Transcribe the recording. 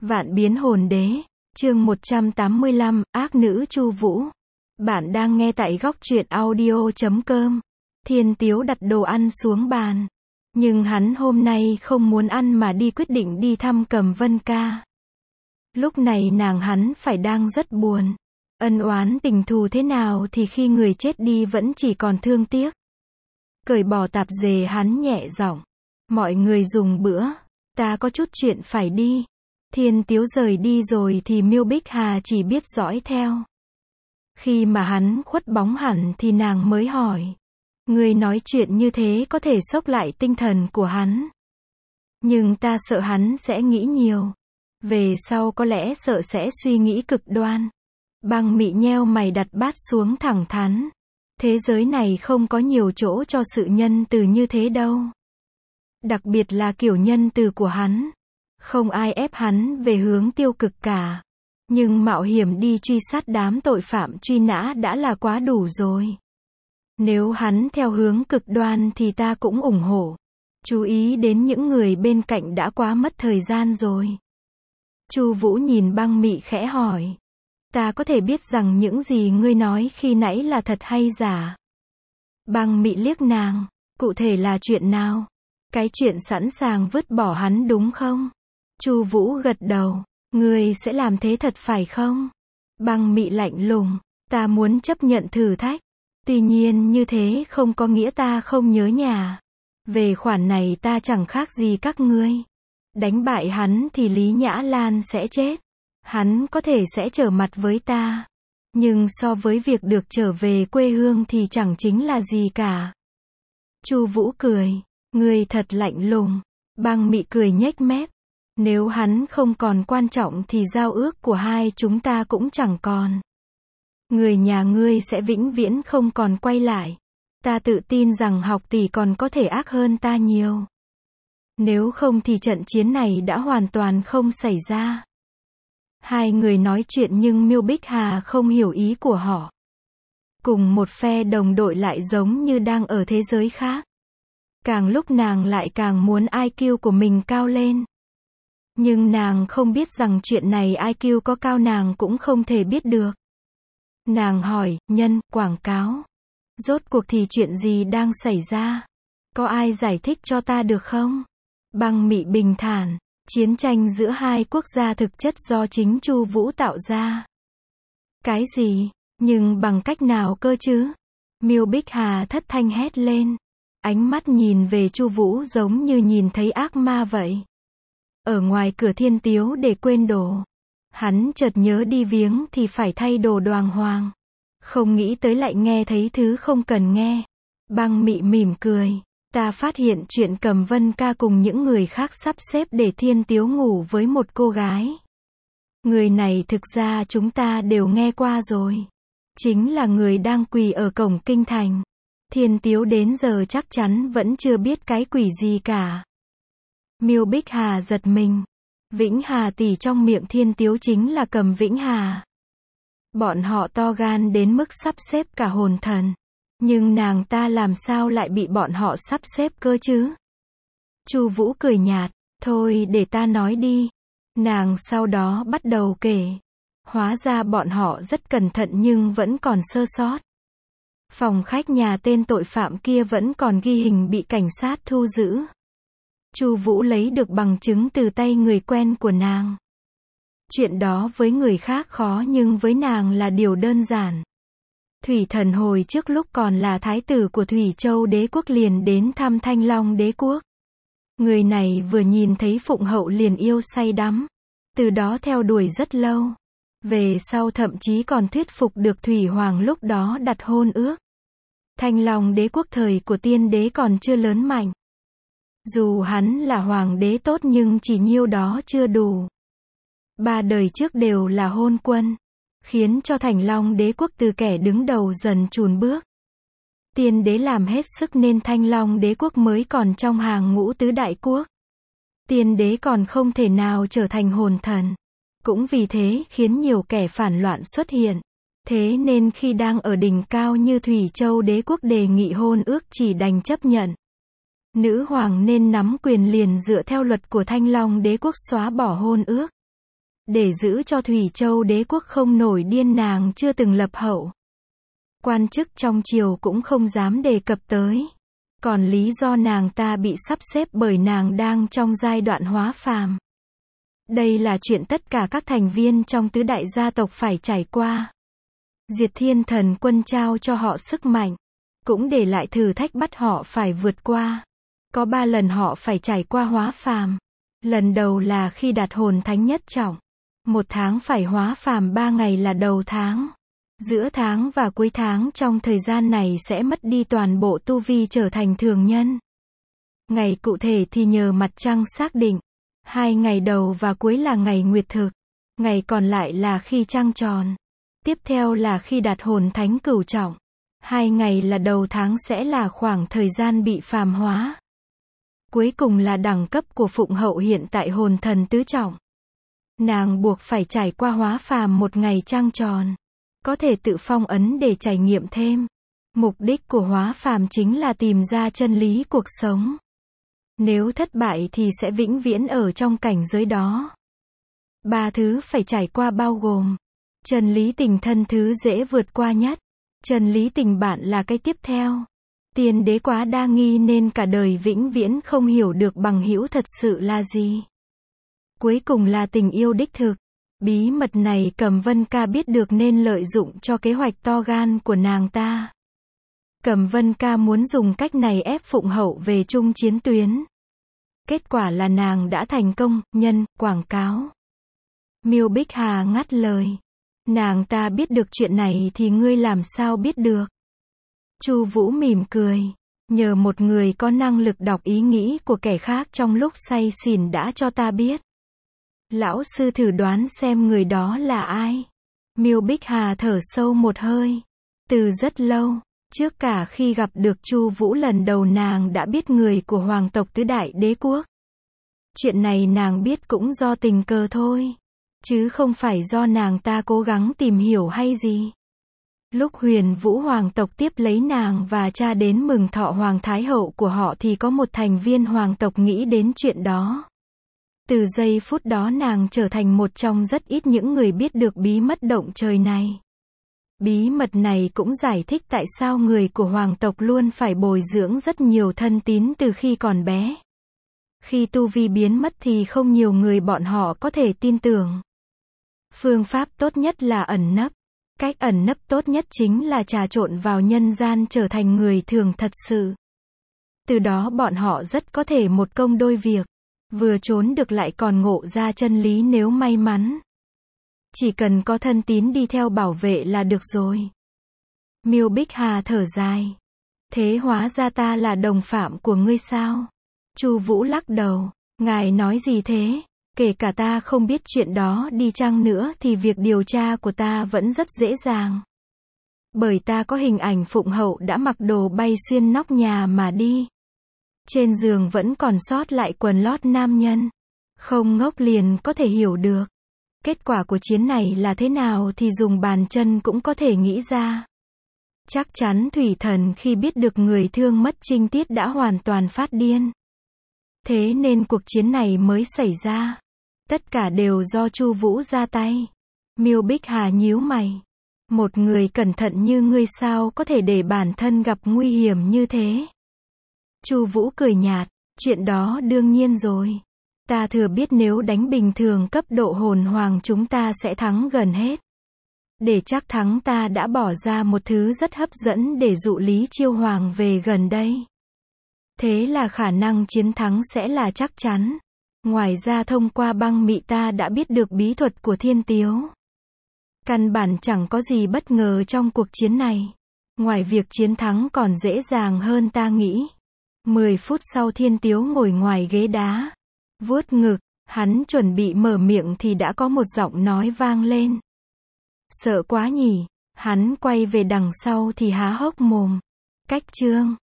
Vạn biến hồn đế, chương 185, ác nữ Chu Vũ. Bạn đang nghe tại góc truyện audio.com. Thiên Tiếu đặt đồ ăn xuống bàn. Nhưng hắn hôm nay không muốn ăn mà quyết định đi thăm Cầm Vân Ca. Lúc này hắn phải đang rất buồn. Ân oán tình thù thế nào thì khi người chết đi vẫn chỉ còn thương tiếc. Cởi bỏ tạp dề hắn nhẹ giọng. Mọi người dùng bữa. Ta có chút chuyện phải đi. Thiên Tiếu rời đi rồi thì Miêu Bích Hà chỉ biết dõi theo. Khi mà hắn khuất bóng hẳn thì nàng mới hỏi. Người nói chuyện như thế có thể xốc lại tinh thần của hắn. Nhưng ta sợ hắn sẽ nghĩ nhiều. Về sau có lẽ sợ sẽ suy nghĩ cực đoan. Băng Mị nheo mày đặt bát xuống thẳng thắn. Thế giới này không có nhiều chỗ cho sự nhân từ như thế đâu. Đặc biệt là kiểu nhân từ của hắn. Không ai ép hắn về hướng tiêu cực cả. Nhưng mạo hiểm đi truy sát đám tội phạm truy nã đã là quá đủ rồi. Nếu hắn theo hướng cực đoan thì ta cũng ủng hộ. Chú ý đến những người bên cạnh đã quá mất thời gian rồi. Chu Vũ nhìn Băng Mị khẽ hỏi. Ta có thể biết rằng những gì ngươi nói khi nãy là thật hay giả? Băng Mị liếc nàng. Cụ thể là chuyện nào? Cái chuyện sẵn sàng vứt bỏ hắn đúng không? Chu Vũ gật đầu. Ngươi sẽ làm thế thật phải không? Băng Mị lạnh lùng. Ta muốn chấp nhận thử thách. Tuy nhiên như thế không có nghĩa ta không nhớ nhà. Về khoản này ta chẳng khác gì các ngươi. Đánh bại hắn thì Lý Nhã Lan sẽ chết. Hắn có thể sẽ trở mặt với ta. Nhưng so với việc được trở về quê hương thì chẳng chính là gì cả. Chu Vũ cười. Ngươi thật lạnh lùng. Băng Mị cười nhếch mép. Nếu hắn không còn quan trọng thì giao ước của hai chúng ta cũng chẳng còn. Người nhà ngươi sẽ vĩnh viễn không còn quay lại. Ta tự tin rằng Học tỷ còn có thể ác hơn ta nhiều. Nếu không thì trận chiến này đã hoàn toàn không xảy ra. Hai người nói chuyện nhưng Miêu Bích Hà không hiểu ý của họ. Cùng một phe đồng đội lại giống như đang ở thế giới khác. Càng lúc nàng lại càng muốn IQ của mình cao lên. Nhưng nàng không biết rằng chuyện này IQ có cao nàng cũng không thể biết được. Nàng hỏi, quảng cáo. Rốt cuộc thì chuyện gì đang xảy ra? Có ai giải thích cho ta được không? Băng Mị bình thản. Chiến tranh giữa hai quốc gia thực chất do chính Chu Vũ tạo ra. Cái gì? Nhưng bằng cách nào cơ chứ? Miêu Bích Hà thất thanh hét lên. Ánh mắt nhìn về Chu Vũ giống như nhìn thấy ác ma vậy. Ở ngoài cửa Thiên Tiếu để quên đồ. Hắn chợt nhớ đi viếng thì phải thay đồ đoàng hoàng. Không nghĩ tới lại nghe thấy thứ không cần nghe. Băng Mị mỉm cười. Ta phát hiện chuyện Cầm Vân Ca cùng những người khác sắp xếp để Thiên Tiếu ngủ với một cô gái. Người này thực ra chúng ta đều nghe qua rồi. Chính là người đang quỳ ở cổng kinh thành. Thiên Tiếu đến giờ chắc chắn vẫn chưa biết cái quỷ gì cả. Miêu Bích Hà giật mình. Vĩnh Hà tỷ trong miệng Thiên Tiếu chính là Cầm Vĩnh Hà. Bọn họ to gan đến mức sắp xếp cả hồn thần. Nhưng nàng ta làm sao lại bị bọn họ sắp xếp cơ chứ? Chu Vũ cười nhạt. Thôi để ta nói đi. Nàng sau đó bắt đầu kể. Hóa ra bọn họ rất cẩn thận nhưng vẫn còn sơ sót. Phòng khách nhà tên tội phạm kia vẫn còn ghi hình bị cảnh sát thu giữ. Chu Vũ lấy được bằng chứng từ tay người quen của nàng. Chuyện đó với người khác khó nhưng với nàng là điều đơn giản. Thủy Thần hồi trước lúc còn là thái tử của Thủy Châu đế quốc liền đến thăm Thanh Long đế quốc. Người này vừa nhìn thấy Phụng Hậu liền yêu say đắm. Từ đó theo đuổi rất lâu. Về sau thậm chí còn thuyết phục được Thủy Hoàng lúc đó đặt hôn ước. Thanh Long đế quốc thời của tiên đế còn chưa lớn mạnh. Dù hắn là hoàng đế tốt nhưng chỉ nhiêu đó chưa đủ. 3 đời trước đều là hôn quân. Khiến cho Thanh Long đế quốc từ kẻ đứng đầu dần chùn bước. Tiên đế làm hết sức nên Thanh Long đế quốc mới còn trong hàng ngũ tứ đại quốc. Tiên đế còn không thể nào trở thành hồn thần. Cũng vì thế khiến nhiều kẻ phản loạn xuất hiện. Thế nên khi đang ở đỉnh cao như Thủy Châu đế quốc đề nghị hôn ước chỉ đành chấp nhận. Nữ hoàng nên nắm quyền liền dựa theo luật của Thanh Long đế quốc xóa bỏ hôn ước. để giữ cho Thủy Châu đế quốc không nổi điên nàng chưa từng lập hậu. Quan chức trong triều cũng không dám đề cập tới. Còn lý do nàng ta bị sắp xếp bởi nàng đang trong giai đoạn hóa phàm. Đây là chuyện tất cả các thành viên trong tứ đại gia tộc phải trải qua. Diệt Thiên Thần Quân trao cho họ sức mạnh, cũng để lại thử thách bắt họ phải vượt qua. Có 3 lần họ phải trải qua hóa phàm. Lần đầu là khi đạt hồn thánh nhất trọng. 1 tháng phải hóa phàm 3 ngày là đầu tháng. Giữa tháng và cuối tháng trong thời gian này sẽ mất đi toàn bộ tu vi trở thành thường nhân. Ngày cụ thể thì nhờ mặt trăng xác định. 2 ngày đầu và cuối là ngày nguyệt thực. Ngày còn lại là khi trăng tròn. Tiếp theo là khi đạt hồn thánh cửu trọng. 2 ngày là đầu tháng sẽ là khoảng thời gian bị phàm hóa. Cuối cùng là đẳng cấp của Phụng Hậu hiện tại hồn thần tứ trọng. Nàng buộc phải trải qua hóa phàm 1 ngày trăng tròn. Có thể tự phong ấn để trải nghiệm thêm. Mục đích của hóa phàm chính là tìm ra chân lý cuộc sống. Nếu thất bại thì sẽ vĩnh viễn ở trong cảnh giới đó. 3 thứ phải trải qua bao gồm: chân lý tình thân thứ dễ vượt qua nhất. Chân lý tình bạn là cái tiếp theo. Tiên đế quá đa nghi nên cả đời vĩnh viễn không hiểu được bằng hữu thật sự là gì. Cuối cùng là tình yêu đích thực. Bí mật này Cẩm Vân Ca biết được nên lợi dụng cho kế hoạch to gan của nàng ta. Cẩm Vân Ca muốn dùng cách này ép Phụng Hậu về chung chiến tuyến. Kết quả là nàng đã thành công, quảng cáo. Miêu Bích Hà ngắt lời. Nàng ta biết được chuyện này thì ngươi làm sao biết được? Chu Vũ mỉm cười. Nhờ một người có năng lực đọc ý nghĩ của kẻ khác trong lúc say xỉn đã cho ta biết. Lão sư thử đoán xem người đó là ai. Miêu Bích Hà thở sâu một hơi. Từ rất lâu, trước cả khi gặp được Chu Vũ lần đầu nàng đã biết người của hoàng tộc tứ đại đế quốc. Chuyện này nàng biết cũng do tình cờ thôi. Chứ không phải do nàng ta cố gắng tìm hiểu hay gì. Lúc Huyền Vũ hoàng tộc tiếp lấy nàng và cha đến mừng thọ hoàng thái hậu của họ thì có một thành viên hoàng tộc nghĩ đến chuyện đó. Từ giây phút đó nàng trở thành một trong rất ít những người biết được bí mật động trời này. Bí mật này cũng giải thích tại sao người của hoàng tộc luôn phải bồi dưỡng rất nhiều thân tín từ khi còn bé. Khi tu vi biến mất thì không nhiều người bọn họ có thể tin tưởng. Phương pháp tốt nhất là ẩn nấp. Cách ẩn nấp tốt nhất chính là trà trộn vào nhân gian trở thành người thường thật sự. Từ đó bọn họ rất có thể một công đôi việc. Vừa trốn được lại còn ngộ ra chân lý nếu may mắn. Chỉ cần có thân tín đi theo bảo vệ là được rồi. Miêu Bích Hà thở dài. Thế hóa ra ta là đồng phạm của ngươi sao? Chu Vũ lắc đầu. Ngài nói gì thế? Kể cả ta không biết chuyện đó đi chăng nữa thì việc điều tra của ta vẫn rất dễ dàng. Bởi ta có hình ảnh Phụng Hậu đã mặc đồ bay xuyên nóc nhà mà đi. Trên giường vẫn còn sót lại quần lót nam nhân. Không ngốc liền có thể hiểu được. Kết quả của chiến này là thế nào thì dùng bàn chân cũng có thể nghĩ ra. Chắc chắn Thủy Thần khi biết được người thương mất trinh tiết đã hoàn toàn phát điên. Thế nên cuộc chiến này mới xảy ra. Tất cả đều do Chu Vũ ra tay. Miêu Bích Hà nhíu mày. Một người cẩn thận như ngươi sao có thể để bản thân gặp nguy hiểm như thế? Chu Vũ cười nhạt. Chuyện đó đương nhiên rồi. Ta thừa biết nếu đánh bình thường cấp độ hồn hoàng chúng ta sẽ thắng gần hết. Để chắc thắng ta đã bỏ ra một thứ rất hấp dẫn để dụ Lý Chiêu Hoàng về gần đây. Thế là khả năng chiến thắng sẽ là chắc chắn. Ngoài ra thông qua băng mị ta đã biết được bí thuật của Thiên Tiếu. Căn bản chẳng có gì bất ngờ trong cuộc chiến này. Ngoài việc chiến thắng còn dễ dàng hơn ta nghĩ. 10 phút sau Thiên Tiếu ngồi ngoài ghế đá. Vuốt ngực, hắn chuẩn bị mở miệng thì đã có một giọng nói vang lên. Sợ quá nhỉ, hắn quay về đằng sau thì há hốc mồm. Cách chương